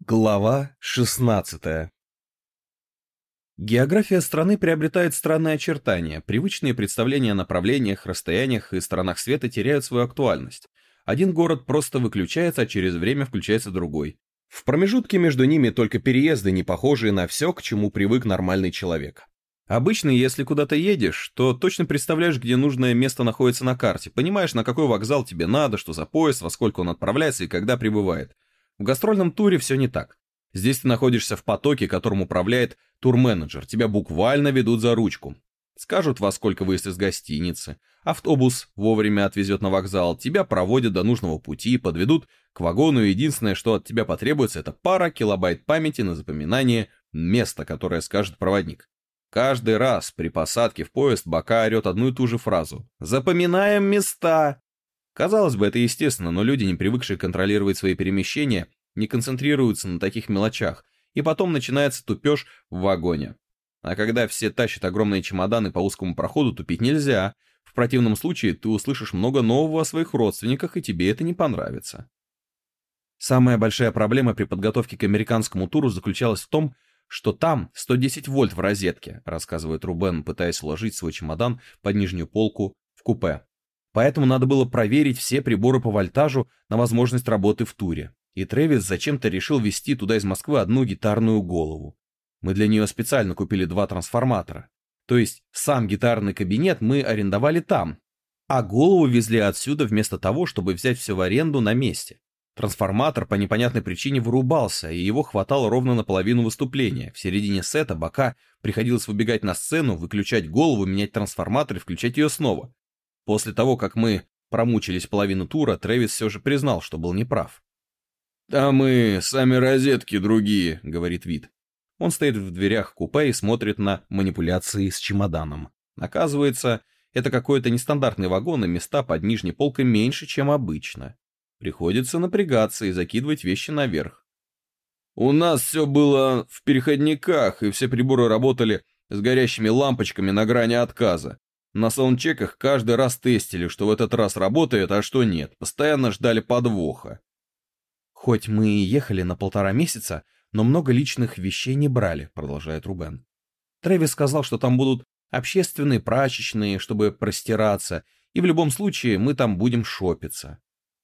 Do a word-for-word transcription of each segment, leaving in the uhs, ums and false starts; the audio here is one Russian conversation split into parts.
Глава шестнадцатая. География страны приобретает странные очертания, привычные представления о направлениях, расстояниях и сторонах света теряют свою актуальность. Один город просто выключается, а через время включается другой. В промежутке между ними только переезды, не похожие на все, к чему привык нормальный человек. Обычно, если куда-то едешь, то точно представляешь, где нужное место находится на карте, понимаешь, на какой вокзал тебе надо, что за поезд, во сколько он отправляется и когда прибывает. В гастрольном туре все не так. Здесь ты находишься в потоке, которым управляет турменеджер. Тебя буквально ведут за ручку. Скажут, во сколько выезд из гостиницы. Автобус вовремя отвезет на вокзал. Тебя проводят до нужного пути, подведут к вагону. Единственное, что от тебя потребуется, это пара килобайт памяти на запоминание места, которое скажет проводник. Каждый раз при посадке в поезд Бока орет одну и ту же фразу. «Запоминаем места!» Казалось бы, это естественно, но люди, не привыкшие контролировать свои перемещения, не концентрируются на таких мелочах, и потом начинается тупеж в вагоне. А когда все тащат огромные чемоданы по узкому проходу, тупить нельзя. В противном случае ты услышишь много нового о своих родственниках, и тебе это не понравится. Самая большая проблема при подготовке к американскому туру заключалась в том, что там сто десять вольт в розетке, рассказывает Рубен, пытаясь уложить свой чемодан под нижнюю полку в купе. Поэтому надо было проверить все приборы по вольтажу на возможность работы в туре. И Трэвис зачем-то решил везти туда из Москвы одну гитарную голову. Мы для нее специально купили два трансформатора. То есть сам гитарный кабинет мы арендовали там, а голову везли отсюда вместо того, чтобы взять все в аренду на месте. Трансформатор по непонятной причине вырубался, и его хватало ровно на половину выступления. В середине сета Бока приходилось выбегать на сцену, выключать голову, менять трансформатор и включать ее снова. После того, как мы промучились половину тура, Трэвис все же признал, что был неправ. «А мы сами розетки другие», — говорит Вид. Он стоит в дверях купе и смотрит на манипуляции с чемоданом. Оказывается, это какой-то нестандартный вагон, и места под нижней полкой меньше, чем обычно. Приходится напрягаться и закидывать вещи наверх. «У нас все было в переходниках, и все приборы работали с горящими лампочками на грани отказа. На саундчеках каждый раз тестили, что в этот раз работает, а что нет. Постоянно ждали подвоха». «Хоть мы и ехали на полтора месяца, но много личных вещей не брали», — продолжает Рубен. Трэвис сказал, что там будут общественные прачечные, чтобы простираться, и в любом случае мы там будем шопиться.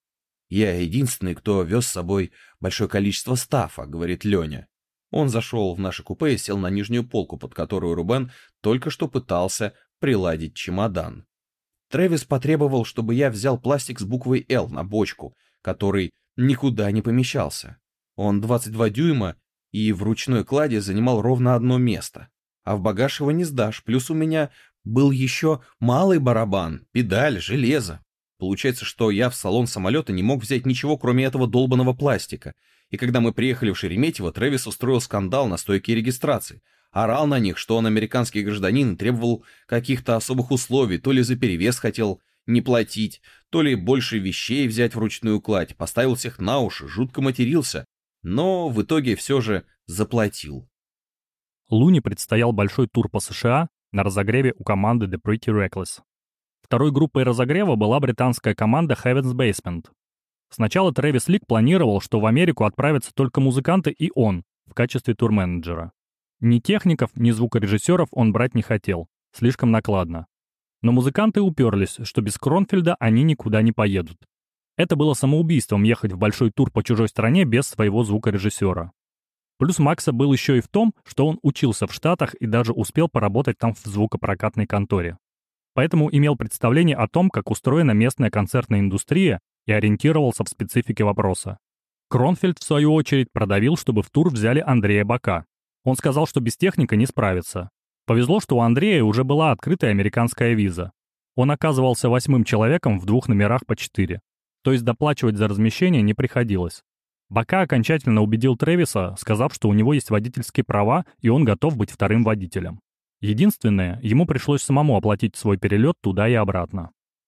«Я единственный, кто вез с собой большое количество стафа», — говорит Леня. Он зашел в наше купе и сел на нижнюю полку, под которую Рубен только что пытался приладить чемодан. Трэвис потребовал, чтобы я взял пластик с буквой «Л» на бочку, который никуда не помещался. Он двадцать два дюйма и в ручной кладе занимал ровно одно место. А в багаж его не сдашь, плюс у меня был еще малый барабан, педаль, железо. Получается, что я в салон самолета не мог взять ничего, кроме этого долбаного пластика. И когда мы приехали в Шереметьево, Трэвис устроил скандал на стойке регистрации. Орал на них, что он американский гражданин и требовал каких-то особых условий, то ли за перевес хотел не платить, то ли больше вещей взять в ручную кладь, поставил всех на уши, жутко матерился, но в итоге все же заплатил. Луни предстоял большой тур по США на разогреве у команды The Pretty Reckless. Второй группой разогрева была британская команда Heaven's Basement. Сначала Трэвис Лик планировал, что в Америку отправятся только музыканты и он в качестве турменеджера. Ни техников, ни звукорежиссеров он брать не хотел, слишком накладно. Но музыканты уперлись, что без Кронфельда они никуда не поедут. Это было самоубийством ехать в большой тур по чужой стране без своего звукорежиссера. Плюс Макса был еще и в том, что он учился в Штатах и даже успел поработать там в звукопрокатной конторе. Поэтому имел представление о том, как устроена местная концертная индустрия, и ориентировался в специфике вопроса. Кронфельд, в свою очередь, продавил, чтобы в тур взяли Андрея Бока. Он сказал, что без техника не справится. Повезло, что у Андрея уже была открытая американская виза. Он оказывался восьмым человеком в двух номерах по четыре. То есть доплачивать за размещение не приходилось. Бока окончательно убедил Трэвиса, сказав, что у него есть водительские права, и он готов быть вторым водителем. Единственное, ему пришлось самому оплатить свой перелет туда и обратно.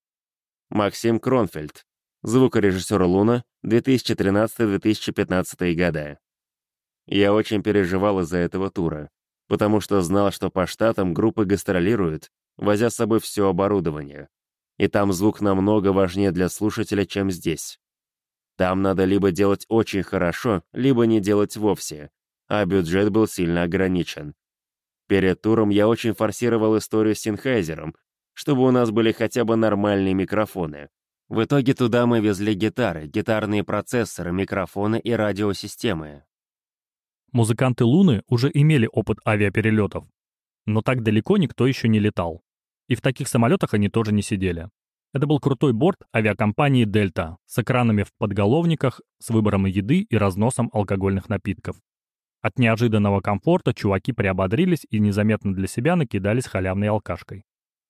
Максим Кронфельд. Звукорежиссер «Луна», две тысячи тринадцатый — две тысячи пятнадцатый года. Я очень переживал из-за этого тура, потому что знал, что по штатам группы гастролируют, возя с собой все оборудование. И там звук намного важнее для слушателя, чем здесь. Там надо либо делать очень хорошо, либо не делать вовсе, а бюджет был сильно ограничен. Перед туром я очень форсировал историю с Синхайзером, чтобы у нас были хотя бы нормальные микрофоны. В итоге туда мы везли гитары, гитарные процессоры, микрофоны и радиосистемы. Музыканты Луны уже имели опыт авиаперелетов, но так далеко никто еще не летал. И в таких самолетах они тоже не сидели. Это был крутой борт авиакомпании «Дельта» с экранами в подголовниках, с выбором еды и разносом алкогольных напитков. От неожиданного комфорта чуваки приободрились и незаметно для себя накидались халявной алкашкой.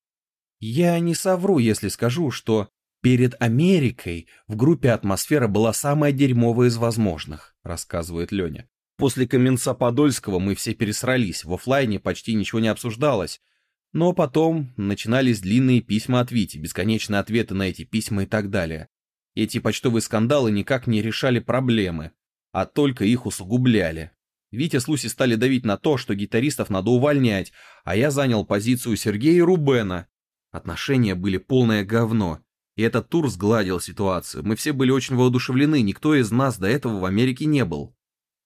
Я не совру, если скажу, что перед Америкой в группе «Атмосфера» была самая дерьмовая из возможных, рассказывает Леня. После Каменца-Подольского мы все пересрались, в оффлайне почти ничего не обсуждалось. Но потом начинались длинные письма от Вити, бесконечные ответы на эти письма и так далее. Эти почтовые скандалы никак не решали проблемы, а только их усугубляли. Витя с Луси стали давить на то, что гитаристов надо увольнять, а я занял позицию Сергея и Рубена. Отношения были полное говно, и этот тур сгладил ситуацию. Мы все были очень воодушевлены, никто из нас до этого в Америке не был.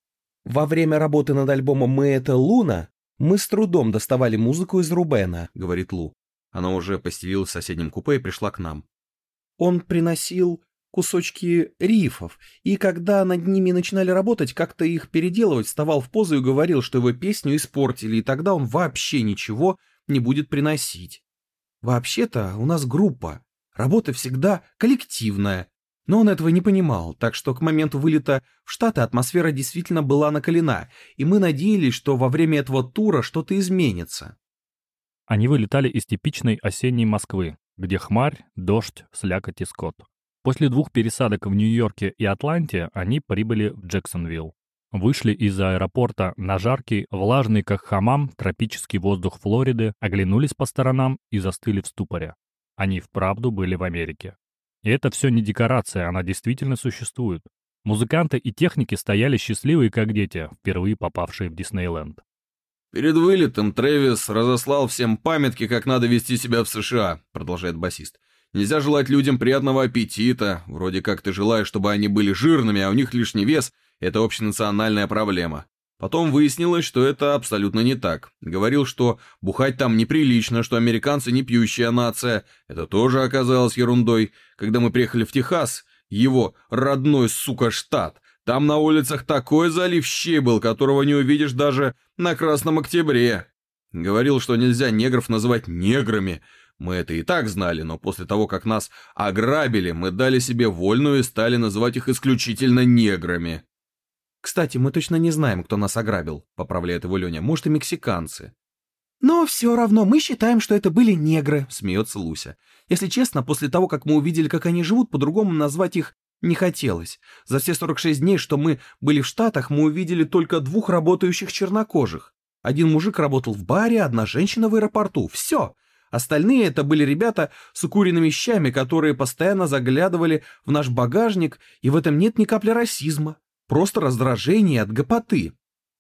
Во время работы над альбомом «Мы — это Луна» мы с трудом доставали музыку из Рубена, говорит Лу. Она уже постелилась в соседнем купе и пришла к нам. Он приносил кусочки рифов, и когда над ними начинали работать, как-то их переделывать, вставал в позу и говорил, что его песню испортили, и тогда он вообще ничего не будет приносить. Вообще-то у нас группа, работа всегда коллективная, но он этого не понимал, так что к моменту вылета в Штаты атмосфера действительно была накалена, и мы надеялись, что во время этого тура что-то изменится. Они вылетали из типичной осенней Москвы, где хмарь, дождь, слякоть и скот. После двух пересадок в Нью-Йорке и Атланте они прибыли в Джексонвилл. Вышли из аэропорта на жаркий, влажный как хамам, тропический воздух Флориды, оглянулись по сторонам и застыли в ступоре. Они вправду были в Америке. И это все не декорация, она действительно существует. Музыканты и техники стояли счастливые, как дети, впервые попавшие в Диснейленд. «Перед вылетом Трэвис разослал всем памятки, как надо вести себя в США», — продолжает басист. «Нельзя желать людям приятного аппетита. Вроде как ты желаешь, чтобы они были жирными, а у них лишний вес — это общенациональная проблема». Потом выяснилось, что это абсолютно не так. Говорил, что бухать там неприлично, что американцы не пьющая нация. Это тоже оказалось ерундой. Когда мы приехали в Техас, его родной, сука, штат, там на улицах такой залив щей был, которого не увидишь даже на Красном Октябре. Говорил, что нельзя негров называть неграми. Мы это и так знали, но после того, как нас ограбили, мы дали себе вольную и стали называть их исключительно неграми. «Кстати, мы точно не знаем, кто нас ограбил», — поправляет его Леня. «Может, и мексиканцы». «Но все равно мы считаем, что это были негры», — смеется Луся. «Если честно, после того, как мы увидели, как они живут, по-другому назвать их не хотелось. За все сорок шесть дней, что мы были в Штатах, мы увидели только двух работающих чернокожих. Один мужик работал в баре, одна женщина в аэропорту. Все. Остальные это были ребята с укуренными щами, которые постоянно заглядывали в наш багажник, и в этом нет ни капли расизма. Просто раздражение от гопоты».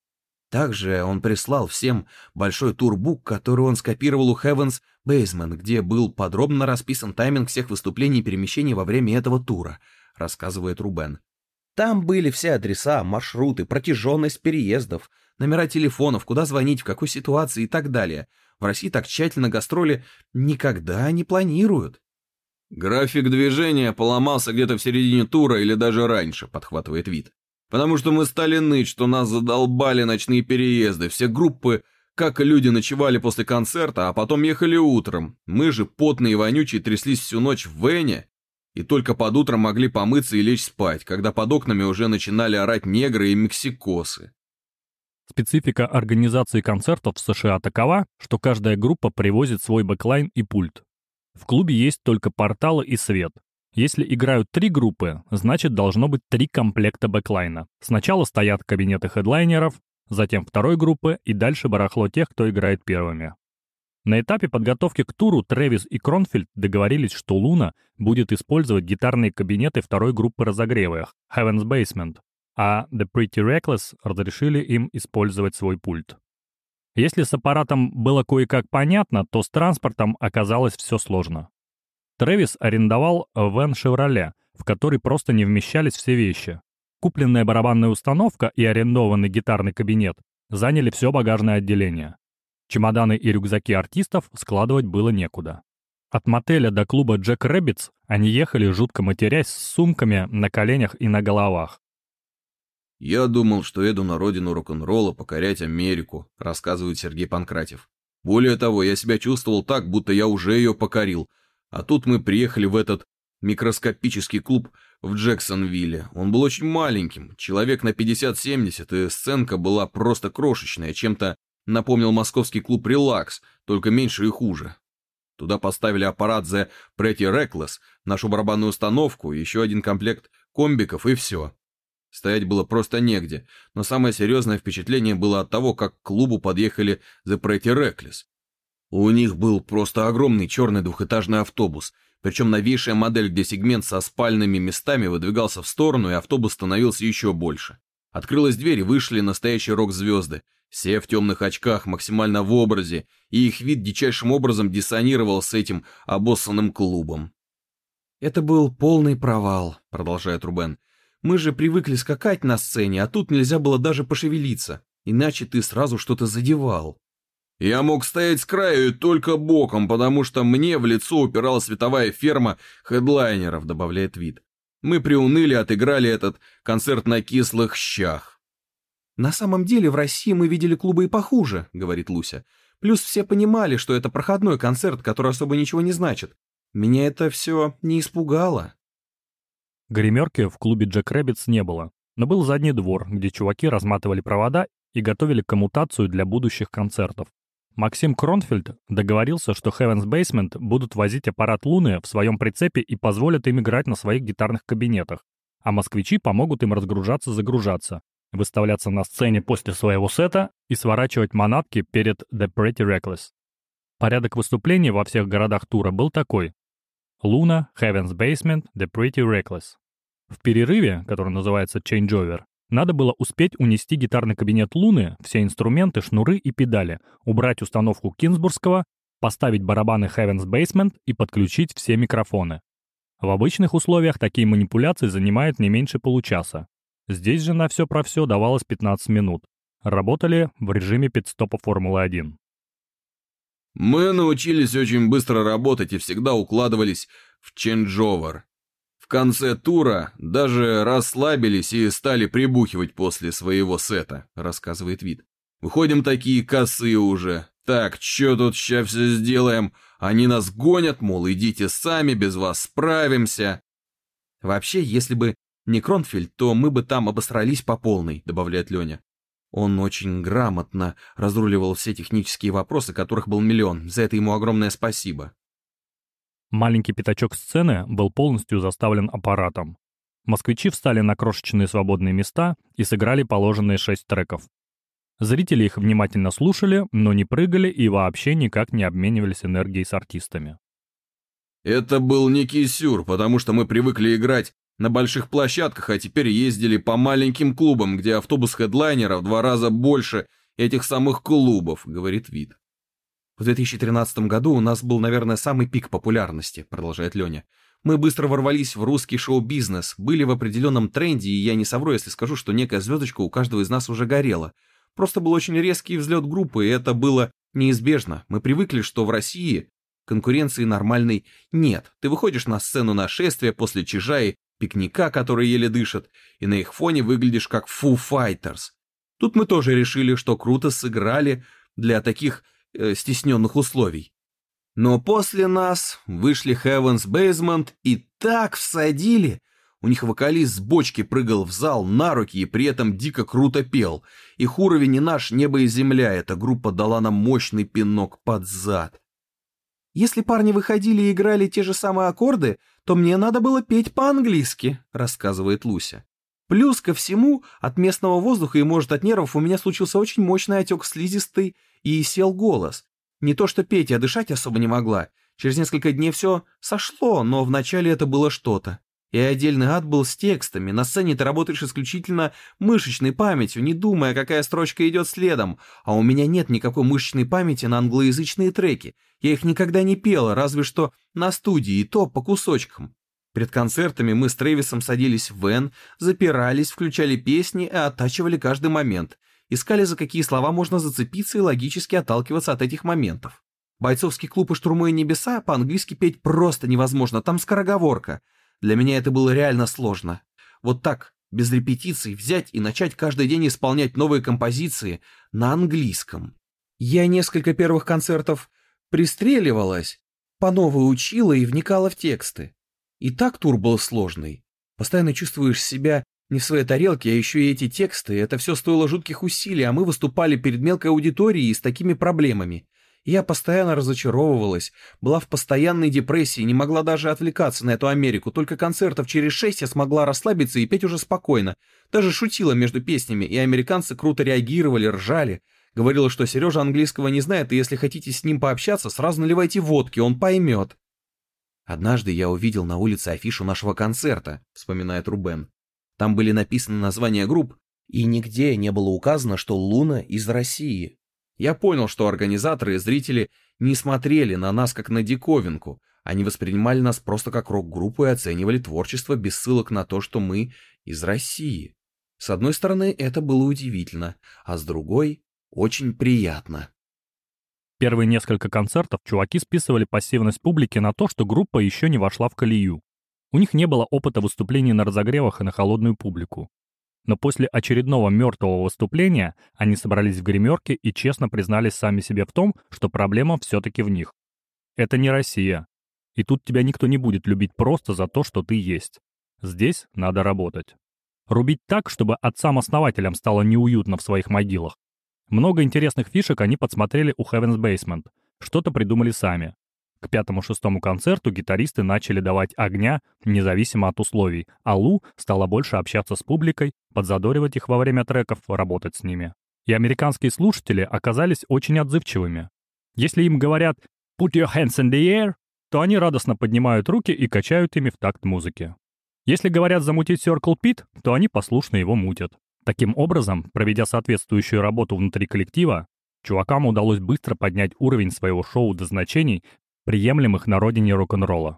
Также он прислал всем большой турбук, который он скопировал у Heaven's Basement, где был подробно расписан тайминг всех выступлений и перемещений во время этого тура, рассказывает Рубен. Там были все адреса, маршруты, протяженность переездов, номера телефонов, куда звонить, в какой ситуации и так далее. В России так тщательно гастроли никогда не планируют. «График движения поломался где-то в середине тура или даже раньше», — подхватывает Вит. «Потому что мы стали ныть, что нас задолбали ночные переезды. Все группы, как люди, ночевали после концерта, а потом ехали утром. Мы же, потные и вонючие, тряслись всю ночь в вене, и только под утром могли помыться и лечь спать, когда под окнами уже начинали орать негры и мексикосы». Специфика организации концертов в США такова, что каждая группа привозит свой бэклайн и пульт. В клубе есть только порталы и свет. Если играют три группы, значит должно быть три комплекта бэклайна. Сначала стоят кабинеты хедлайнеров, затем второй группы и дальше барахло тех, кто играет первыми. На этапе подготовки к туру Трэвис и Кронфельд договорились, что Луна будет использовать гитарные кабинеты второй группы разогрева Heaven's Basement, а The Pretty Reckless разрешили им использовать свой пульт. Если с аппаратом было кое-как понятно, то с транспортом оказалось все сложно. Трэвис арендовал вэн «Шевроле», в который просто не вмещались все вещи. Купленная барабанная установка и арендованный гитарный кабинет заняли все багажное отделение. Чемоданы и рюкзаки артистов складывать было некуда. От мотеля до клуба Джек Рэббитс они ехали, жутко матерясь, с сумками на коленях и на головах. «Я думал, что еду на родину рок-н-ролла покорять Америку», — рассказывает Сергей Панкратев. «Более того, я себя чувствовал так, будто я уже ее покорил. А тут мы приехали в этот микроскопический клуб в Джексонвилле. Он был очень маленьким, человек на пятьдесят-семьдесят, и сценка была просто крошечная, чем-то напомнил московский клуб «Релакс», только меньше и хуже. Туда поставили аппарат The Pretty Reckless, нашу барабанную установку, еще один комплект комбиков и все. Стоять было просто негде, но самое серьезное впечатление было от того, как к клубу подъехали The Pretty Reckless. У них был просто огромный черный двухэтажный автобус, причем новейшая модель, где сегмент со спальными местами выдвигался в сторону, и автобус становился еще больше. Открылась дверь, и вышли настоящие рок-звезды, все в темных очках, максимально в образе, и их вид дичайшим образом диссонировал с этим обоссанным клубом. «Это был полный провал», — продолжает Рубен. «Мы же привыкли скакать на сцене, а тут нельзя было даже пошевелиться, иначе ты сразу что-то задевал». Я мог стоять с краю и только боком, потому что мне в лицо упирала световая ферма хедлайнеров, добавляет Вид. Мы приуныли, отыграли этот концерт на кислых щах. «На самом деле в России мы видели клубы и похуже», — говорит Луся. «Плюс все понимали, что это проходной концерт, который особо ничего не значит. Меня это все не испугало». Гримерки в клубе Джек Рэббитс не было, но был задний двор, где чуваки разматывали провода и готовили коммутацию для будущих концертов. Максим Кронфельд договорился, что Heaven's Basement будут возить аппарат Луны в своем прицепе и позволят им играть на своих гитарных кабинетах, а москвичи помогут им разгружаться-загружаться, выставляться на сцене после своего сета и сворачивать манатки перед The Pretty Reckless. Порядок выступлений во всех городах тура был такой: Луна, Heaven's Basement, The Pretty Reckless. В перерыве, который называется Changeover, надо было успеть унести гитарный кабинет Луны, все инструменты, шнуры и педали, убрать установку Кинзбургского, поставить барабаны Heaven's Basement и подключить все микрофоны. В обычных условиях такие манипуляции занимают не меньше получаса. Здесь же на все про все давалось пятнадцать минут. Работали в режиме пит-стопа Формулы один. Мы научились очень быстро работать и всегда укладывались в ченджовер. В конце тура даже расслабились и стали прибухивать после своего сета, рассказывает Вид. Выходим такие косые уже. Так, чё тут ща все сделаем? Они нас гонят, мол, идите сами, без вас справимся. Вообще, если бы не Кронфельд, то мы бы там обосрались по полной, добавляет Леня. Он очень грамотно разруливал все технические вопросы, которых был миллион. За это ему огромное спасибо. Маленький пятачок сцены был полностью заставлен аппаратом. Москвичи встали на крошечные свободные места и сыграли положенные шесть треков. Зрители их внимательно слушали, но не прыгали и вообще никак не обменивались энергией с артистами. Это был некий сюр, потому что мы привыкли играть на больших площадках, а теперь ездили по маленьким клубам, где автобус хедлайнера в два раза больше этих самых клубов, говорит Вид. В две тысячи тринадцатом году у нас был, наверное, самый пик популярности, продолжает Леня. Мы быстро ворвались в русский шоу-бизнес, были в определенном тренде, и я не совру, если скажу, что некая звездочка у каждого из нас уже горела. Просто был очень резкий взлет группы, и это было неизбежно. Мы привыкли, что в России конкуренции нормальной нет. Ты выходишь на сцену нашествия после чижа и пикника, который еле дышит, и на их фоне выглядишь как Foo Fighters. Тут мы тоже решили, что круто сыграли для таких э, стесненных условий. Но после нас вышли Heaven's Basement и так всадили. У них вокалист с бочки прыгал в зал на руки и при этом дико круто пел. Их уровень и наш небо и земля. Эта группа дала нам мощный пинок под зад. «Если парни выходили и играли те же самые аккорды, то мне надо было петь по-английски», — рассказывает Луся. «Плюс ко всему, от местного воздуха и, может, от нервов у меня случился очень мощный отек слизистой и сел голос. Не то что петь, я дышать особо не могла. Через несколько дней все сошло, но вначале это было что-то. И отдельный ад был с текстами. На сцене ты работаешь исключительно мышечной памятью, не думая, какая строчка идет следом. А у меня нет никакой мышечной памяти на англоязычные треки. Я их никогда не пела, разве что на студии, и то по кусочкам. Перед концертами мы с Трэвисом садились в вэн, запирались, включали песни и оттачивали каждый момент. Искали, за какие слова можно зацепиться и логически отталкиваться от этих моментов. Бойцовский клуб и «Штурмуя небеса» по-английски петь просто невозможно, там скороговорка. Для меня это было реально сложно. Вот так, без репетиций, взять и начать каждый день исполнять новые композиции на английском. Я несколько первых концертов пристреливалась, по новой учила и вникала в тексты. И так тур был сложный. Постоянно чувствуешь себя не в своей тарелке, а еще и эти тексты. Это все стоило жутких усилий, а мы выступали перед мелкой аудиторией с такими проблемами. И я постоянно разочаровывалась, была в постоянной депрессии, не могла даже отвлекаться на эту Америку. Только концертов через шесть я смогла расслабиться и петь уже спокойно. Даже шутила между песнями, и американцы круто реагировали, ржали. Говорила, что Сережа английского не знает, и если хотите с ним пообщаться, сразу наливайте водки, он поймет. «Однажды я увидел на улице афишу нашего концерта», — вспоминает Рубен. «Там были написаны названия групп, и нигде не было указано, что Луна из России. Я понял, что организаторы и зрители не смотрели на нас как на диковинку, они воспринимали нас просто как рок-группу и оценивали творчество без ссылок на то, что мы из России. С одной стороны, это было удивительно, а с другой — очень приятно». Первые несколько концертов чуваки списывали пассивность публики на то, что группа еще не вошла в колею. У них не было опыта выступлений на разогревах и на холодную публику. Но после очередного мертвого выступления они собрались в гримерке и честно признались сами себе в том, что проблема все-таки в них. Это не Россия. И тут тебя никто не будет любить просто за то, что ты есть. Здесь надо работать. Рубить так, чтобы отцам-основателям стало неуютно в своих могилах. Много интересных фишек они подсмотрели у Heaven's Basement, что-то придумали сами. К пятому-шестому концерту гитаристы начали давать огня, независимо от условий, а Лу стала больше общаться с публикой, подзадоривать их во время треков, работать с ними. И американские слушатели оказались очень отзывчивыми. Если им говорят «put your hands in the air», то они радостно поднимают руки и качают ими в такт музыки. Если говорят замутить Circle Pit, то они послушно его мутят. Таким образом, проведя соответствующую работу внутри коллектива, чувакам удалось быстро поднять уровень своего шоу до значений, приемлемых на родине рок-н-ролла.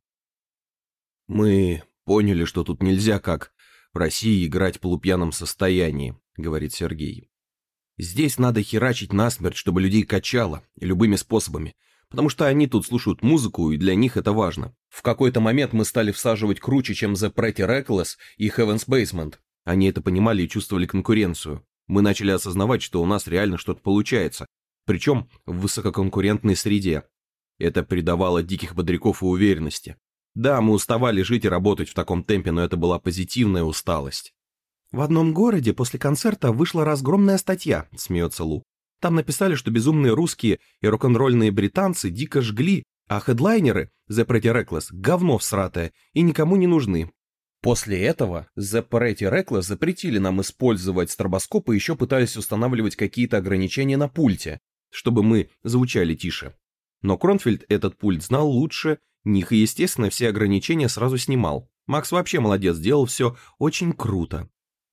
«Мы поняли, что тут нельзя, как в России, играть в полупьяном состоянии», — говорит Сергей. «Здесь надо херачить насмерть, чтобы людей качало, любыми способами, потому что они тут слушают музыку, и для них это важно. В какой-то момент мы стали всаживать круче, чем The Pretty Reckless и Heaven's Basement. Они это понимали и чувствовали конкуренцию. Мы начали осознавать, что у нас реально что-то получается, причем в высококонкурентной среде. Это придавало диких бодряков и уверенности. Да, мы уставали жить и работать в таком темпе, но это была позитивная усталость». «В одном городе после концерта вышла разгромная статья», — смеется Лу. «Там написали, что безумные русские и рок-н-ролльные британцы дико жгли, а хедлайнеры, The Pretty Reckless, говно всратое и никому не нужны. После этого The Pretty Reckless запретили нам использовать стробоскоп и еще пытались устанавливать какие-то ограничения на пульте, чтобы мы звучали тише. Но Кронфельд этот пульт знал лучше них и, естественно, все ограничения сразу снимал. Макс вообще молодец, сделал все очень круто.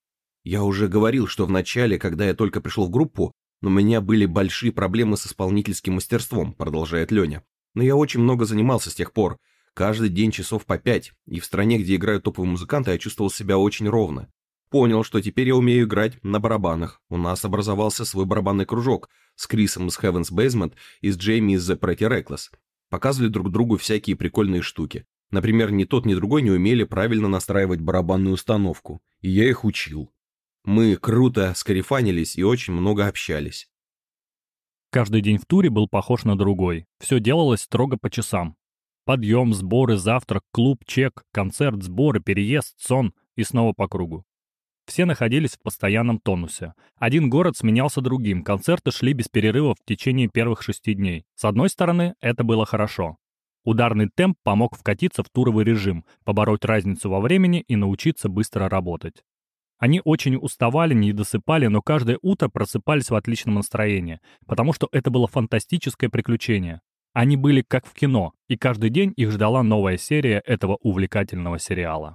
Я уже говорил, что в начале, когда я только пришел в группу, у меня были большие проблемы с исполнительским мастерством», продолжает Леня. «Но я очень много занимался с тех пор. Каждый день часов по пять, и в стране, где играют топовые музыканты, я чувствовал себя очень ровно. Понял, что теперь я умею играть на барабанах. У нас образовался свой барабанный кружок с Крисом из Heaven's Basement и с Джейми из The Pretty Reckless. Показывали друг другу всякие прикольные штуки. Например, ни тот, ни другой не умели правильно настраивать барабанную установку, и я их учил. Мы круто скарифанились и очень много общались». Каждый день в туре был похож на другой. Все делалось строго по часам. Подъем, сборы, завтрак, клуб, чек, концерт, сборы, переезд, сон и снова по кругу. Все находились в постоянном тонусе. Один город сменялся другим, концерты шли без перерыва в течение первых шести дней. С одной стороны, это было хорошо. Ударный темп помог вкатиться в туровый режим, побороть разницу во времени и научиться быстро работать. Они очень уставали, не досыпали, но каждое утро просыпались в отличном настроении, потому что это было фантастическое приключение. Они были как в кино, и каждый день их ждала новая серия этого увлекательного сериала.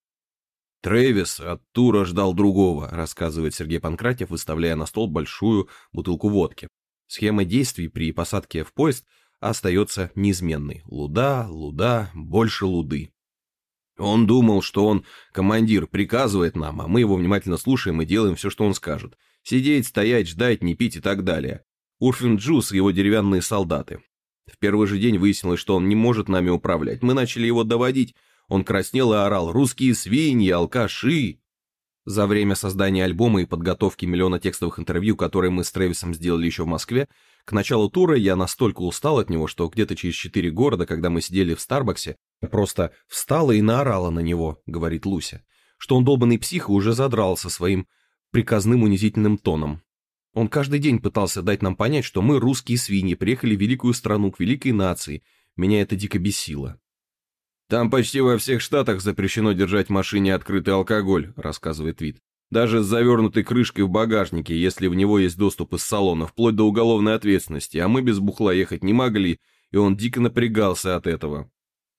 «Трэвис от тура ждал другого», — рассказывает Сергей Панкратьев, выставляя на стол большую бутылку водки. Схема действий при посадке в поезд остается неизменной. Луда, луда, больше луды. Он думал, что он командир, приказывает нам, а мы его внимательно слушаем и делаем все, что он скажет. Сидеть, стоять, ждать, не пить и так далее. Урфин Джус и его деревянные солдаты. В первый же день выяснилось, что он не может нами управлять. Мы начали его доводить. Он краснел и орал: «Русские свиньи, алкаши!» За время создания альбома и подготовки миллиона текстовых интервью, которые мы с Трэвисом сделали еще в Москве, к началу тура я настолько устал от него, что где-то через четыре города, когда мы сидели в Старбаксе, просто встала и наорала на него, говорит Луся, что он долбанный псих и уже задрался своим приказным унизительным тоном. Он каждый день пытался дать нам понять, что мы, русские свиньи, приехали в великую страну, к великой нации. Меня это дико бесило. «Там почти во всех штатах запрещено держать в машине открытый алкоголь», рассказывает Вит. «Даже с завернутой крышкой в багажнике, если в него есть доступ из салона, вплоть до уголовной ответственности, а мы без бухла ехать не могли, и он дико напрягался от этого.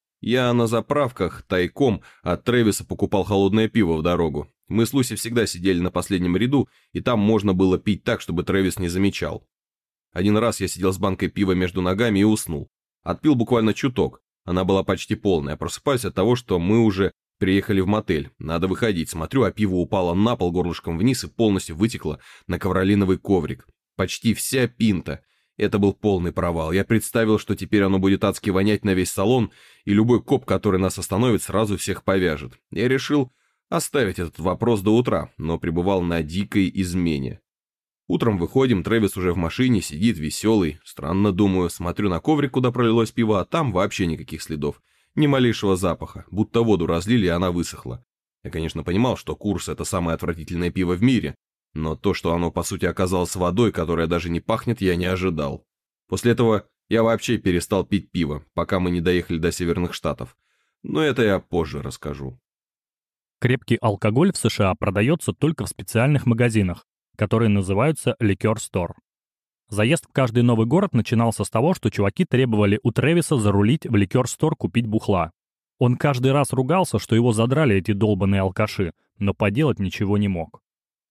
Я на заправках тайком от Трэвиса покупал холодное пиво в дорогу. Мы с Луси всегда сидели на последнем ряду, и там можно было пить так, чтобы Трэвис не замечал. Один раз я сидел с банкой пива между ногами и уснул. Отпил буквально чуток. Она была почти полная. Просыпаюсь от того, что мы уже приехали в мотель. Надо выходить. Смотрю, а пиво упало на пол горлышком вниз и полностью вытекло на ковролиновый коврик. Почти вся пинта. Это был полный провал. Я представил, что теперь оно будет адски вонять на весь салон, и любой коп, который нас остановит, сразу всех повяжет. Я решил оставить этот вопрос до утра, но пребывал на дикой измене. Утром выходим, Трэвис уже в машине, сидит веселый. Странно, думаю, смотрю на коврик, куда пролилось пиво, а там вообще никаких следов. Ни малейшего запаха, будто воду разлили, и она высохла. Я, конечно, понимал, что Курс — это самое отвратительное пиво в мире, но то, что оно по сути оказалось водой, которая даже не пахнет, я не ожидал. После этого я вообще перестал пить пиво, пока мы не доехали до Северных Штатов. Но это я позже расскажу. Крепкий алкоголь в США продается только в специальных магазинах, которые называются Liquor Store. Заезд в каждый новый город начинался с того, что чуваки требовали у Трэвиса зарулить в Liquor Store купить бухла. Он каждый раз ругался, что его задрали эти долбаные алкаши, но поделать ничего не мог.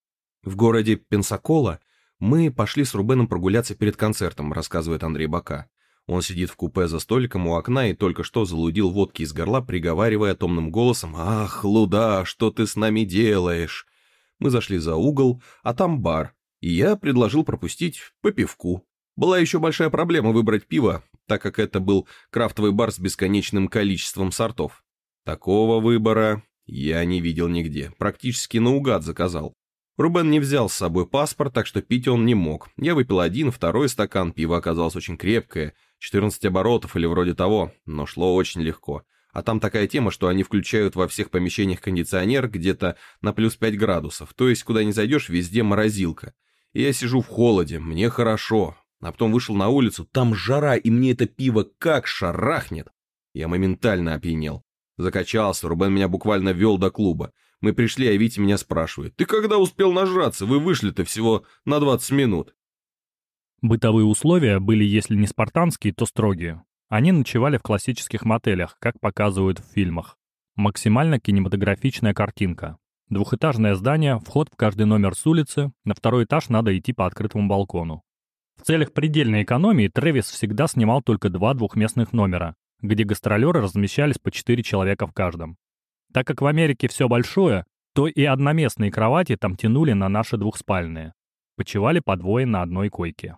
В городе Пенсакола мы пошли с Рубеном прогуляться перед концертом, рассказывает Андрей Бока. Он сидит в купе за столиком у окна и только что залудил водки из горла, приговаривая томным голосом: «Ах, Луда, что ты с нами делаешь?» Мы зашли за угол, а там бар, и я предложил пропустить по пивку. Была еще большая проблема выбрать пиво, так как это был крафтовый бар с бесконечным количеством сортов. Такого выбора я не видел нигде, практически наугад заказал. Рубен не взял с собой паспорт, так что пить он не мог. Я выпил один, второй стакан, пиво оказалось очень крепкое, четырнадцать оборотов или вроде того, но шло очень легко. А там такая тема, что они включают во всех помещениях кондиционер где-то на плюс пять градусов, то есть куда ни зайдешь, везде морозилка. И я сижу в холоде, мне хорошо. А потом вышел на улицу, там жара, и мне это пиво как шарахнет. Я моментально опьянел. Закачался, Рубен меня буквально вел до клуба. Мы пришли, а Витя меня спрашивает: «Ты когда успел нажраться? Вы вышли-то всего на двадцать минут». Бытовые условия были, если не спартанские, то строгие. Они ночевали в классических мотелях, как показывают в фильмах. Максимально кинематографичная картинка. Двухэтажное здание, вход в каждый номер с улицы, на второй этаж надо идти по открытому балкону. В целях предельной экономии Трэвис всегда снимал только два двухместных номера, где гастролеры размещались по четыре человека в каждом. Так как в Америке все большое, то и одноместные кровати там тянули на наши двухспальные. Почивали по двое на одной койке.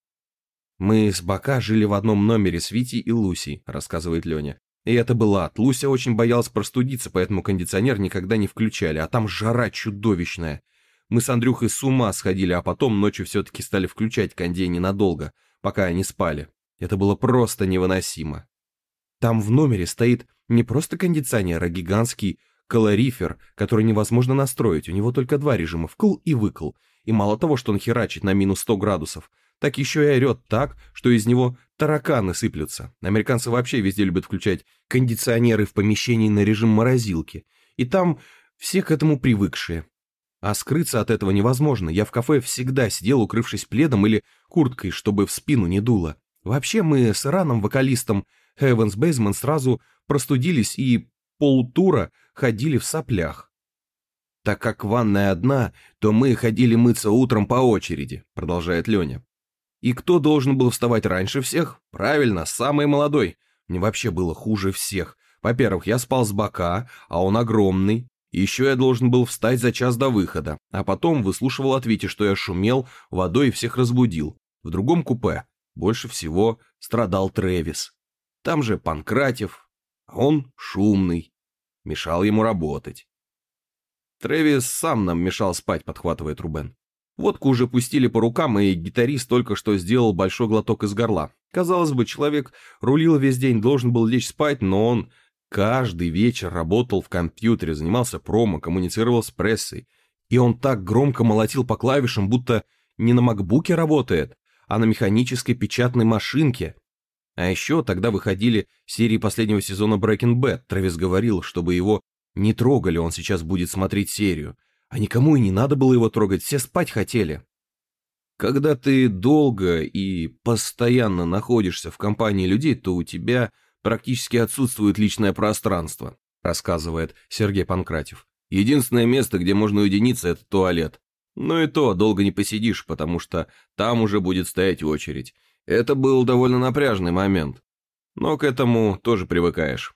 «Мы с Бока жили в одном номере с Витей и Лусей», — рассказывает Леня. «И это был ад. Луся очень боялась простудиться, поэтому кондиционер никогда не включали, а там жара чудовищная. Мы с Андрюхой с ума сходили, а потом ночью все-таки стали включать кондей ненадолго, пока они спали. Это было просто невыносимо. Там в номере стоит не просто кондиционер, а гигантский калорифер, который невозможно настроить. У него только два режима — вкл и выкл. И мало того, что он херачит на минус сто градусов, так еще и орет так, что из него тараканы сыплются. Американцы вообще везде любят включать кондиционеры в помещении на режим морозилки. И там все к этому привыкшие. А скрыться от этого невозможно. Я в кафе всегда сидел, укрывшись пледом или курткой, чтобы в спину не дуло. Вообще мы с Ираном, вокалистом Heaven's Basement, сразу простудились и полтура ходили в соплях. Так как ванная одна, то мы ходили мыться утром по очереди, продолжает Леня. И кто должен был вставать раньше всех? Правильно, самый молодой. Мне вообще было хуже всех, Во-первых, я спал с бока, а он огромный. И еще я должен был встать за час до выхода, а потом выслушивал ответы, что я шумел водой и всех разбудил. В другом купе больше всего страдал Трэвис. Там же Панкратев, а он шумный, мешал ему работать. Трэвис сам нам мешал спать, подхватывает Рубен. Водку уже пустили по рукам, и гитарист только что сделал большой глоток из горла. Казалось бы, человек рулил весь день, должен был лечь спать, но он каждый вечер работал в компьютере, занимался промо, коммуницировал с прессой. И он так громко молотил по клавишам, будто не на макбуке работает, а на механической печатной машинке. А еще тогда выходили серии последнего сезона Breaking Bad. Трэвис говорил, чтобы его не трогали, он сейчас будет смотреть серию. А никому и не надо было его трогать, все спать хотели. Когда ты долго и постоянно находишься в компании людей, то у тебя практически отсутствует личное пространство, рассказывает Сергей Панкратев. Единственное место, где можно уединиться, это туалет. Но и то долго не посидишь, потому что там уже будет стоять очередь. Это был довольно напряжный момент. Но к этому тоже привыкаешь.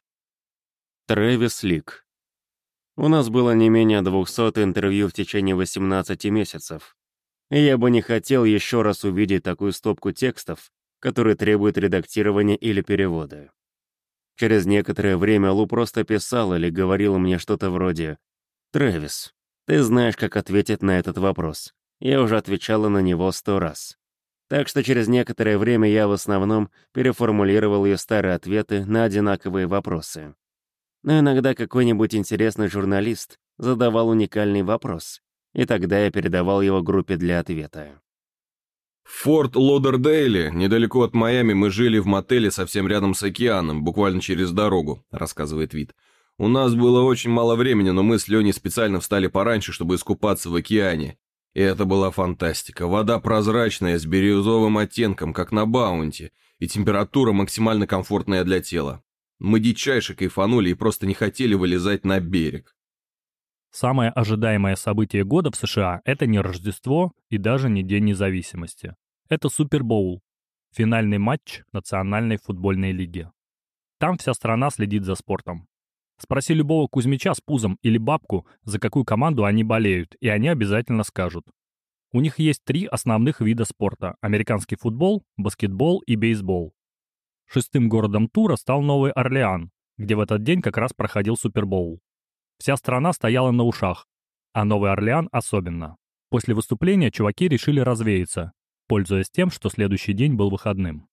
Трэвис Лик. У нас было не менее двухсот интервью в течение восемнадцати месяцев. И я бы не хотел еще раз увидеть такую стопку текстов, которые требуют редактирования или перевода. Через некоторое время Лу просто писал или говорил мне что-то вроде «Трэвис, ты знаешь, как ответить на этот вопрос. Я уже отвечала на него сто раз». Так что через некоторое время я в основном переформулировал ее старые ответы на одинаковые вопросы. Но иногда какой-нибудь интересный журналист задавал уникальный вопрос, и тогда я передавал его группе для ответа. В Форт Лодердейле, недалеко от Майами, мы жили в мотеле совсем рядом с океаном, буквально через дорогу, рассказывает Вит. У нас было очень мало времени, но мы с Леней специально встали пораньше, чтобы искупаться в океане. И это была фантастика. Вода прозрачная, с бирюзовым оттенком, как на Баунти, и температура максимально комфортная для тела. Мы дичайше кайфанули и просто не хотели вылезать на берег. Самое ожидаемое событие года в США – это не Рождество и даже не День независимости. Это Супербоул – финальный матч Национальной футбольной лиги. Там вся страна следит за спортом. Спроси любого Кузьмича с пузом или бабку, за какую команду они болеют, и они обязательно скажут. У них есть три основных вида спорта – американский футбол, баскетбол и бейсбол. Шестым городом тура стал Новый Орлеан, где в этот день как раз проходил Супербоул. Вся страна стояла на ушах, а Новый Орлеан особенно. После выступления чуваки решили развеяться, пользуясь тем, что следующий день был выходным.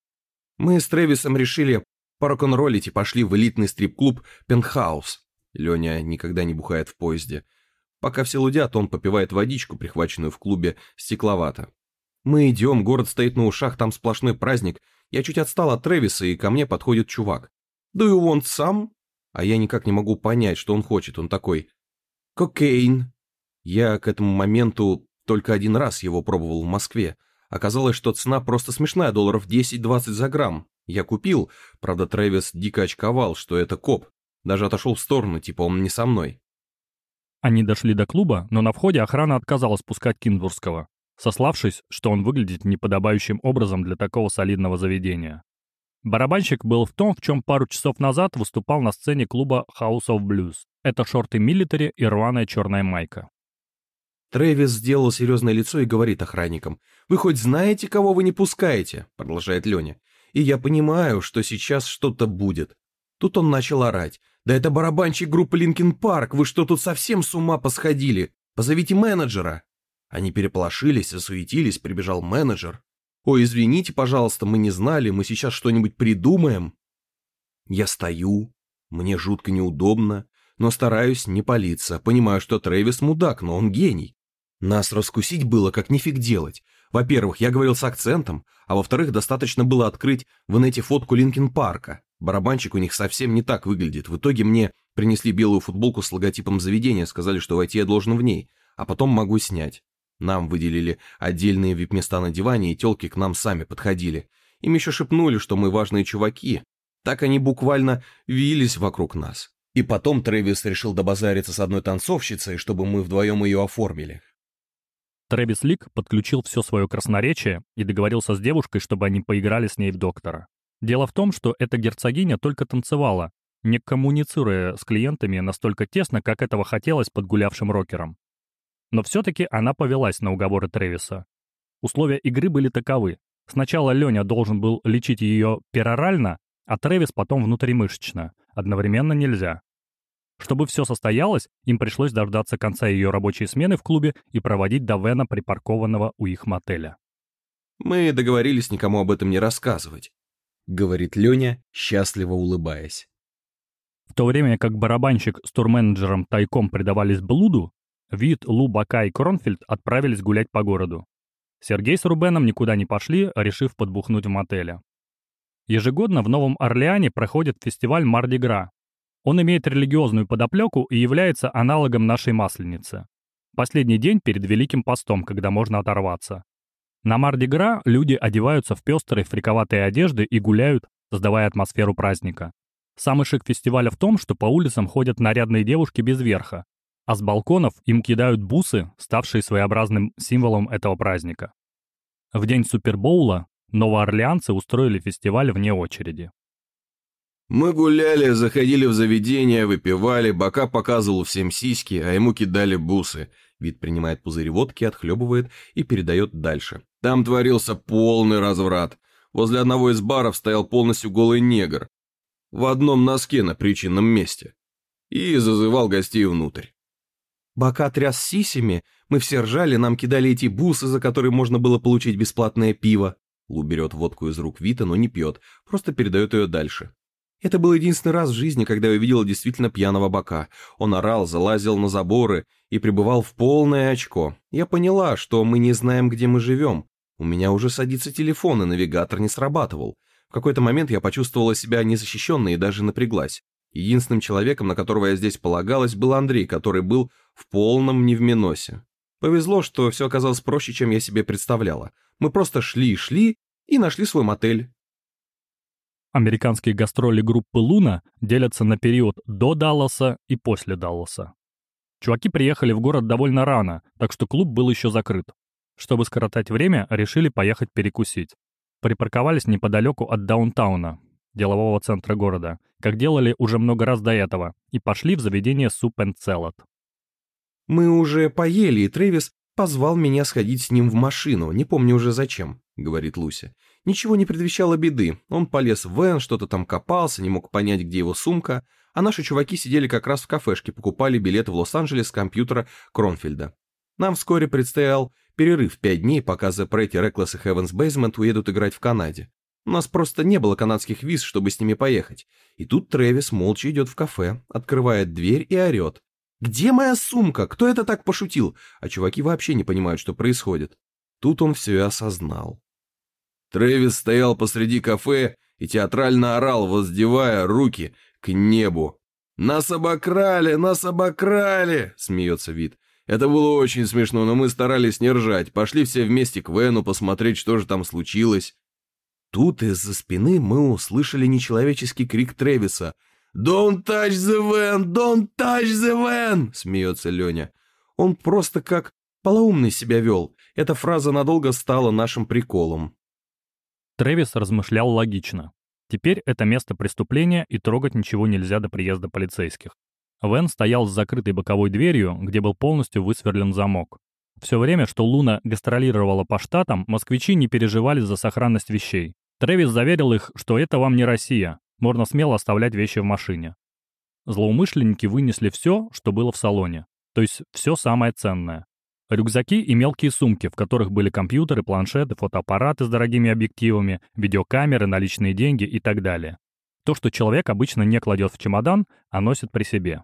Мы с Трэвисом решили порок-н-роллить и пошли в элитный стрип-клуб «Пентхаус». Леня никогда не бухает в поезде. Пока все лудят, он попивает водичку, прихваченную в клубе стекловато. Мы идем, город стоит на ушах, там сплошной праздник. Я чуть отстал от Трэвиса, и ко мне подходит чувак. «Do you want some?» А я никак не могу понять, что он хочет. Он такой: «Кокейн». Я к этому моменту только один раз его пробовал в Москве. Оказалось, что цена просто смешная, долларов десять-двадцать за грамм. Я купил, правда, Трэвис дико очковал, что это коп. Даже отошел в сторону, типа он не со мной. Они дошли до клуба, но на входе охрана отказалась пускать Кинбургского, сославшись, что он выглядит неподобающим образом для такого солидного заведения. Барабанщик был в том, в чем пару часов назад выступал на сцене клуба House of Blues. Это шорты милитари и рваная черная майка. Трэвис сделал серьезное лицо и говорит охранникам: «Вы хоть знаете, кого вы не пускаете?» — продолжает Леня. «И я понимаю, что сейчас что-то будет». Тут он начал орать: «Да это барабанщик группы Линкин Парк, вы что, тут совсем с ума посходили? Позовите менеджера!» Они переполошились, засуетились, прибежал менеджер. «Ой, извините, пожалуйста, мы не знали, мы сейчас что-нибудь придумаем». Я стою, мне жутко неудобно, но стараюсь не палиться, понимаю, что Трэвис мудак, но он гений. Нас раскусить было как нифиг делать. Во-первых, я говорил с акцентом, а во-вторых, достаточно было открыть в инете фотку Линкин Парка. Барабанщик у них совсем не так выглядит. В итоге мне принесли белую футболку с логотипом заведения, сказали, что войти я должен в ней, а потом могу снять. Нам выделили отдельные вип-места на диване, и тёлки к нам сами подходили. Им еще шепнули, что мы важные чуваки. Так они буквально вились вокруг нас. И потом Трэвис решил добазариться с одной танцовщицей, чтобы мы вдвоем ее оформили. Трэвис Лик подключил все свое красноречие и договорился с девушкой, чтобы они поиграли с ней в доктора. Дело в том, что эта герцогиня только танцевала, не коммуницируя с клиентами настолько тесно, как этого хотелось подгулявшим рокерам. Но все-таки она повелась на уговоры Трэвиса. Условия игры были таковы. Сначала Леня должен был лечить ее перорально, а Трэвис потом внутримышечно. Одновременно нельзя. Чтобы все состоялось, им пришлось дождаться конца ее рабочей смены в клубе и проводить до Вена, припаркованного у их мотеля. «Мы договорились никому об этом не рассказывать», — говорит Леня, счастливо улыбаясь. В то время как барабанщик с турменеджером тайком предавались блуду, Вит, Лу, Бока и Кронфельд отправились гулять по городу. Сергей с Рубеном никуда не пошли, решив подбухнуть в мотеле. Ежегодно в Новом Орлеане проходит фестиваль Марди-Гра. Он имеет религиозную подоплеку и является аналогом нашей Масленицы. Последний день перед Великим постом, когда можно оторваться. На Марди-Гра люди одеваются в пестрые фриковатые одежды и гуляют, создавая атмосферу праздника. Самый шик фестиваля в том, что по улицам ходят нарядные девушки без верха, а с балконов им кидают бусы, ставшие своеобразным символом этого праздника. В день Супербоула новоорлеанцы устроили фестиваль вне очереди. Мы гуляли, заходили в заведения, выпивали, Бока показывал всем сиськи, а ему кидали бусы. Вид принимает пузырь водки, отхлебывает и передает дальше. Там творился полный разврат. Возле одного из баров стоял полностью голый негр. В одном носке на причинном месте. И зазывал гостей внутрь. Бока тряс сисями, мы все ржали, нам кидали эти бусы, за которые можно было получить бесплатное пиво. Лу берет водку из рук Вита, но не пьет, просто передает ее дальше. Это был единственный раз в жизни, когда я увидела действительно пьяного Бока. Он орал, залазил на заборы и пребывал в полное очко. Я поняла, что мы не знаем, где мы живем. У меня уже садится телефон, и навигатор не срабатывал. В какой-то момент я почувствовала себя незащищенной и даже напряглась. Единственным человеком, на которого я здесь полагалась, был Андрей, который был в полном невменосе. Повезло, что все оказалось проще, чем я себе представляла. Мы просто шли и шли и нашли свой мотель. Американские гастроли группы «Луна» делятся на период до Далласа и после Далласа. Чуваки приехали в город довольно рано, так что клуб был еще закрыт. Чтобы скоротать время, решили поехать перекусить. Припарковались неподалеку от даунтауна, делового центра города, как делали уже много раз до этого, и пошли в заведение Soup and Salad. Мы уже поели, и Трэвис позвал меня сходить с ним в машину, не помню уже зачем, говорит Луся. Ничего не предвещало беды, он полез в вэн, что-то там копался, не мог понять, где его сумка, а наши чуваки сидели как раз в кафешке, покупали билеты в Лос-Анджелес с компьютера Кронфельда. Нам вскоре предстоял перерыв пять дней, пока The Pretty Reckless и Heaven's Basement уедут играть в Канаде. У нас просто не было канадских виз, чтобы с ними поехать. И тут Трэвис молча идет в кафе, открывает дверь и орет. «Где моя сумка? Кто это так пошутил?» А чуваки вообще не понимают, что происходит. Тут он все и осознал. Трэвис стоял посреди кафе и театрально орал, воздевая руки к небу. «Нас обокрали! Нас обокрали!» — смеется Вит. Это было очень смешно, но мы старались не ржать. Пошли все вместе к Вену посмотреть, что же там случилось. Тут из-за спины мы услышали нечеловеческий крик Трэвиса. «Don't touch the van! Don't touch the van!» — смеется Леня. Он просто как полоумный себя вел. Эта фраза надолго стала нашим приколом. Трэвис размышлял логично. Теперь это место преступления, и трогать ничего нельзя до приезда полицейских. Вэн стоял с закрытой боковой дверью, где был полностью высверлен замок. Все время, что Луна гастролировала по штатам, москвичи не переживали за сохранность вещей. Трэвис заверил их, что это вам не Россия, можно смело оставлять вещи в машине. Злоумышленники вынесли все, что было в салоне, то есть все самое ценное. Рюкзаки и мелкие сумки, в которых были компьютеры, планшеты, фотоаппараты с дорогими объективами, видеокамеры, наличные деньги и так далее. То, что человек обычно не кладет в чемодан, а носит при себе.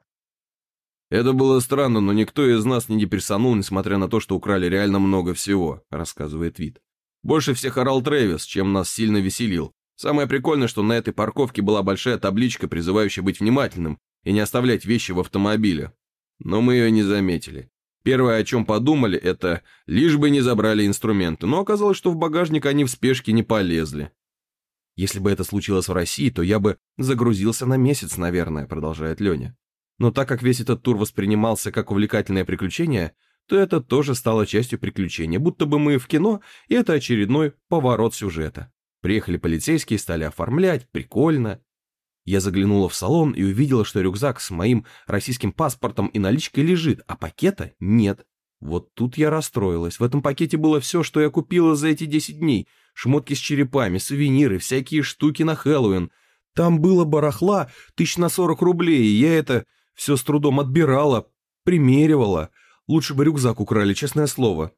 «Это было странно, но никто из нас не депрессанул, несмотря на то, что украли реально много всего», — рассказывает Вит. «Больше всех орал Трэвис, чем нас сильно веселил. Самое прикольное, что на этой парковке была большая табличка, призывающая быть внимательным и не оставлять вещи в автомобиле. Но мы ее не заметили. Первое, о чем подумали, это лишь бы не забрали инструменты, но оказалось, что в багажник они в спешке не полезли». «Если бы это случилось в России, то я бы загрузился на месяц, наверное», — продолжает Леня. Но так как весь этот тур воспринимался как увлекательное приключение, то это тоже стало частью приключения, будто бы мы в кино, и это очередной поворот сюжета. Приехали полицейские, стали оформлять, прикольно. Я заглянула в салон и увидела, что рюкзак с моим российским паспортом и наличкой лежит, а пакета нет. Вот тут я расстроилась. В этом пакете было все, что я купила за эти десять дней. Шмотки с черепами, сувениры, всякие штуки на Хэллоуин. Там было барахла тысяч на сорок рублей, и я это все с трудом отбирала, примеривала. Лучше бы рюкзак украли, честное слово.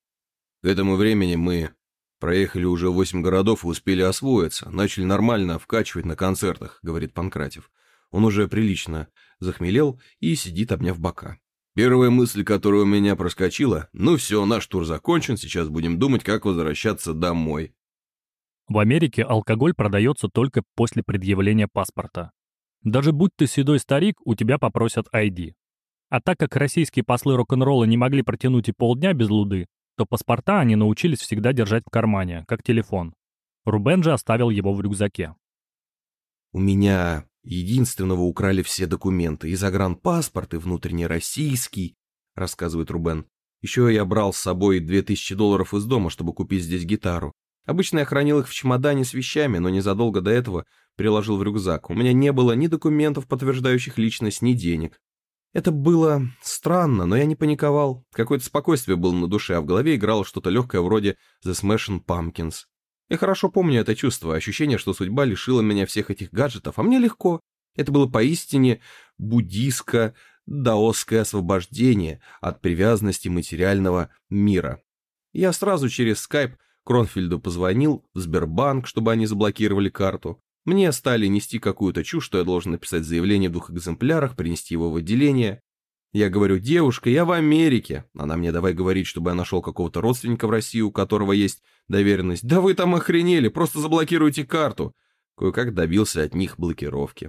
К этому времени мы проехали уже восемь городов и успели освоиться. Начали нормально вкачивать на концертах, говорит Панкратев. Он уже прилично захмелел и сидит, обняв бока. Первая мысль, которая у меня проскочила: ну все, наш тур закончен, сейчас будем думать, как возвращаться домой. В Америке алкоголь продается только после предъявления паспорта. Даже будь ты седой старик, у тебя попросят ай ди. А так как российские послы рок-н-ролла не могли протянуть и полдня без луды, то паспорта они научились всегда держать в кармане, как телефон. Рубен же оставил его в рюкзаке. У меня единственного украли все документы, и загранпаспорт, и внутренний российский, рассказывает Рубен. Еще я брал с собой две тысячи долларов из дома, чтобы купить здесь гитару. Обычно я хранил их в чемодане с вещами, но незадолго до этого переложил в рюкзак. У меня не было ни документов, подтверждающих личность, ни денег. Это было странно, но я не паниковал. Какое-то спокойствие было на душе, а в голове играло что-то легкое вроде The Smashing Pumpkins. Я хорошо помню это чувство, ощущение, что судьба лишила меня всех этих гаджетов, а мне легко. Это было поистине буддийско-даосское освобождение от привязанности материального мира. Я сразу через скайп Кронфельду позвонил в Сбербанк, чтобы они заблокировали карту. Мне стали нести какую-то чушь, что я должен написать заявление в двух экземплярах, принести его в отделение. Я говорю: девушка, я в Америке. Она мне давай говорить, чтобы я нашел какого-то родственника в России, у которого есть доверенность. Да вы там охренели, просто заблокируйте карту. Кое-как добился от них блокировки.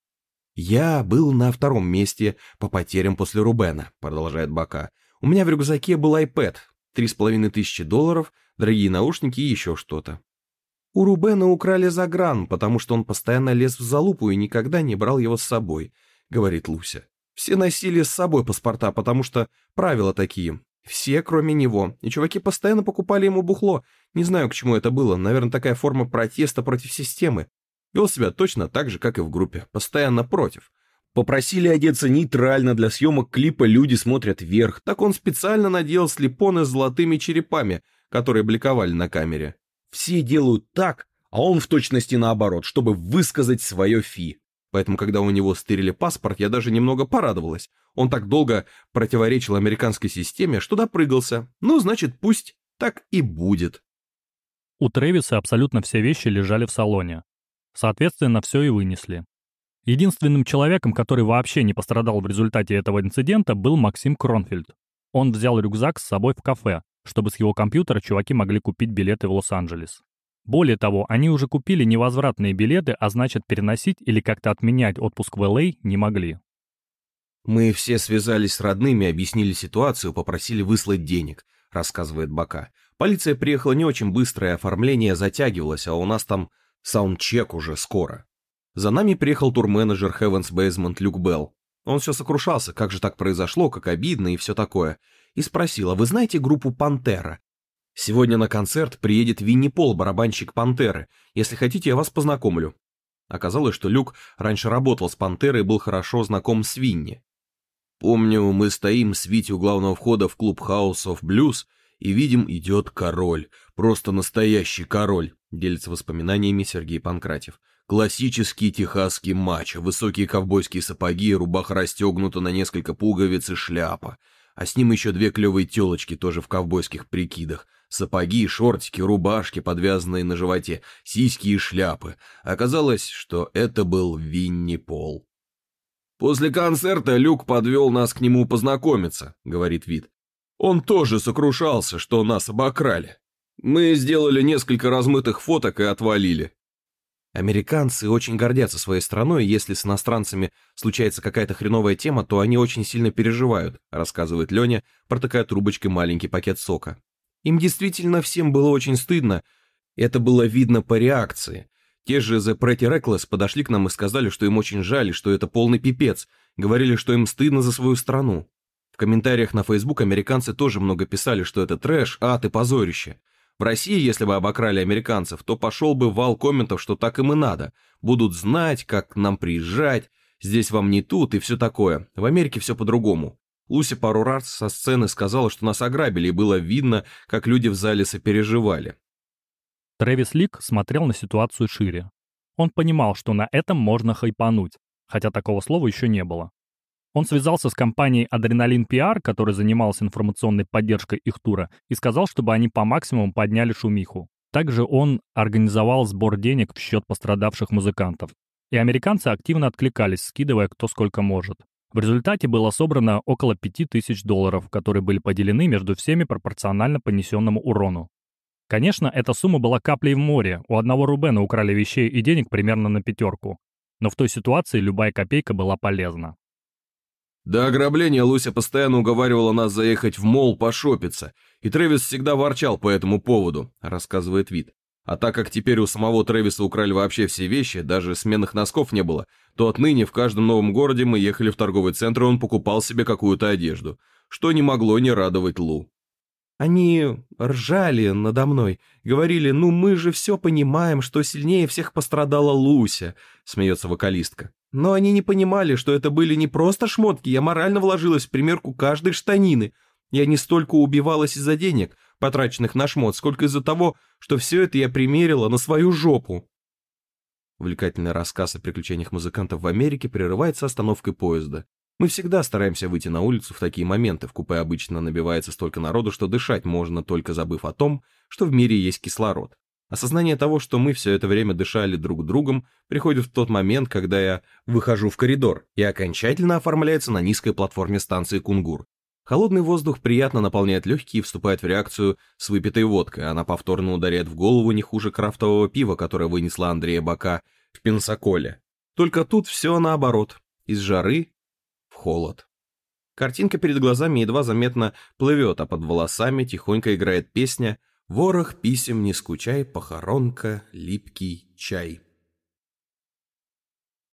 Я был на втором месте по потерям после Рубена, продолжает Бока. У меня в рюкзаке был iPad, три с половиной тысячи долларов, дорогие наушники и еще что-то. У Рубена украли загран, потому что он постоянно лез в залупу и никогда не брал его с собой, говорит Луся. Все носили с собой паспорта, потому что правила такие. Все, кроме него. И чуваки постоянно покупали ему бухло. Не знаю, к чему это было. Наверное, такая форма протеста против системы. Вел себя точно так же, как и в группе. Постоянно против. Попросили одеться нейтрально, для съемок клипа люди смотрят вверх. Так он специально надел слепоны с золотыми черепами, которые бликовали на камере. Все делают так, а он в точности наоборот, чтобы высказать свое фи. Поэтому, когда у него стырили паспорт, я даже немного порадовалась. Он так долго противоречил американской системе, что допрыгался. Ну, значит, пусть так и будет. У Трэвиса абсолютно все вещи лежали в салоне. Соответственно, все и вынесли. Единственным человеком, который вообще не пострадал в результате этого инцидента, был Максим Кронфельд. Он взял рюкзак с собой в кафе, чтобы с его компьютера чуваки могли купить билеты в Лос-Анджелес. Более того, они уже купили невозвратные билеты, а значит, переносить или как-то отменять отпуск в эл эй не могли. «Мы все связались с родными, объяснили ситуацию, попросили выслать денег», — рассказывает Бока. «Полиция приехала не очень быстро, и оформление затягивалось, а у нас там саундчек уже скоро». За нами приехал турменеджер Heaven's Basement Люк Белл. Он все сокрушался, как же так произошло, как обидно и все такое. И спросил: а вы знаете группу «Пантера»? Сегодня на концерт приедет Винни Пол, барабанщик «Пантеры». Если хотите, я вас познакомлю. Оказалось, что Люк раньше работал с «Пантерой» и был хорошо знаком с Винни. Помню, мы стоим с Витей у главного входа в клуб House of Blues и видим, идет король. Просто настоящий король, делится воспоминаниями Сергей Панкратев. Классический техасский мачо, высокие ковбойские сапоги, рубаха расстегнута на несколько пуговиц и шляпа. А с ним еще две клевые телочки, тоже в ковбойских прикидах. Сапоги, шортики, рубашки, подвязанные на животе, сиськи и шляпы. Оказалось, что это был Винни Пол. «После концерта Люк подвел нас к нему познакомиться», — говорит Вит. «Он тоже сокрушался, что нас обокрали. Мы сделали несколько размытых фоток и отвалили». Американцы очень гордятся своей страной, и если с иностранцами случается какая-то хреновая тема, то они очень сильно переживают, рассказывает Леня, протыкая трубочкой маленький пакет сока. Им действительно всем было очень стыдно, это было видно по реакции. Те же The Pretty Reckless подошли к нам и сказали, что им очень жаль, что это полный пипец, говорили, что им стыдно за свою страну. В комментариях на Facebook американцы тоже много писали, что это трэш, ад и позорище. В России, если бы обокрали американцев, то пошел бы вал комментов, что так им и надо. Будут знать, как к нам приезжать, здесь вам не тут и все такое. В Америке все по-другому. Луси пару раз со сцены сказала, что нас ограбили, и было видно, как люди в зале сопереживали. Трэвис Лик смотрел на ситуацию шире. Он понимал, что на этом можно хайпануть, хотя такого слова еще не было. Он связался с компанией Adrenaline пи ар, которая занималась информационной поддержкой их тура, и сказал, чтобы они по максимуму подняли шумиху. Также он организовал сбор денег в счет пострадавших музыкантов. И американцы активно откликались, скидывая кто сколько может. В результате было собрано около пяти тысяч долларов, которые были поделены между всеми пропорционально понесенному урону. Конечно, эта сумма была каплей в море, у одного Рубена украли вещей и денег примерно на пятерку. Но в той ситуации любая копейка была полезна. До ограбления Луся постоянно уговаривала нас заехать в молл пошопиться, и Трэвис всегда ворчал по этому поводу, рассказывает Вит. А так как теперь у самого Трэвиса украли вообще все вещи, даже сменных носков не было, то отныне в каждом новом городе мы ехали в торговый центр, и он покупал себе какую-то одежду, что не могло не радовать Лу. Они ржали надо мной, говорили, ну мы же все понимаем, что сильнее всех пострадала Луся, смеется вокалистка. Но они не понимали, что это были не просто шмотки, я морально вложилась в примерку каждой штанины. Я не столько убивалась из-за денег, потраченных на шмот, сколько из-за того, что все это я примерила на свою жопу. Увлекательный рассказ о приключениях музыкантов в Америке прерывается остановкой поезда. Мы всегда стараемся выйти на улицу в такие моменты, в купе обычно набивается столько народу, что дышать можно, только забыв о том, что в мире есть кислород. Осознание того, что мы все это время дышали друг другом, приходит в тот момент, когда я выхожу в коридор и окончательно оформляется на низкой платформе станции Кунгур. Холодный воздух приятно наполняет легкие и вступает в реакцию с выпитой водкой. Она повторно ударяет в голову не хуже крафтового пива, которое вынесла Андрея Бака в Пенсаколе. Только тут все наоборот. Из жары в холод. Картинка перед глазами едва заметно плывет, а под волосами тихонько играет песня «Ворох писем, не скучай, похоронка, липкий чай».